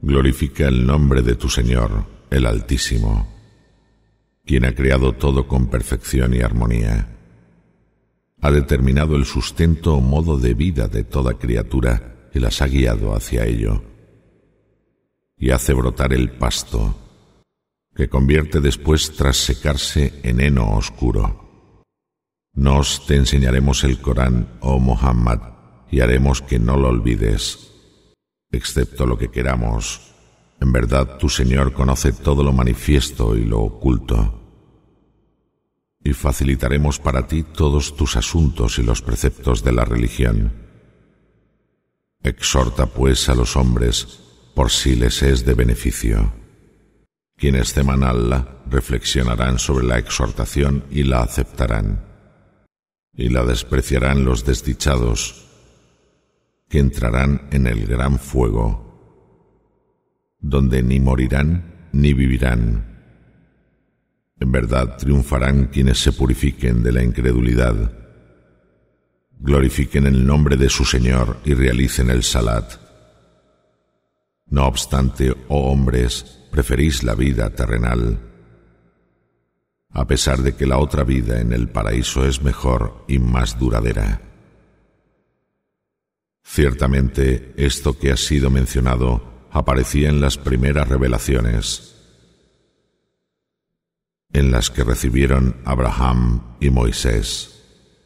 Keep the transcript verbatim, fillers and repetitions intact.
Glorifica el nombre de tu Señor, el Altísimo, quien ha creado todo con perfección y armonía. Ha determinado el sustento o modo de vida de toda criatura y las ha guiado hacia ello. Y hace brotar el pasto, que convierte después tras secarse en heno oscuro. Nos te enseñaremos el Corán, oh Muhammad, y haremos que no lo olvides, excepto lo que queramos. En verdad, tu Señor conoce todo lo manifiesto y lo oculto. Y facilitaremos para ti todos tus asuntos y los preceptos de la religión. Exhorta pues a los hombres por si les es de beneficio. Quienes teman a Allah reflexionarán sobre la exhortación y la aceptarán. Y la despreciarán los desdichados, que entrarán en el gran fuego, donde ni morirán ni vivirán. En verdad triunfarán quienes se purifiquen de la incredulidad, glorifiquen el nombre de su Señor y realicen el salat. No obstante, oh hombres, preferís la vida terrenal, a pesar de que la otra vida en el paraíso es mejor y más duradera. Ciertamente, esto que ha sido mencionado aparecía en las primeras revelaciones, en las que recibieron Abraham y Moisés.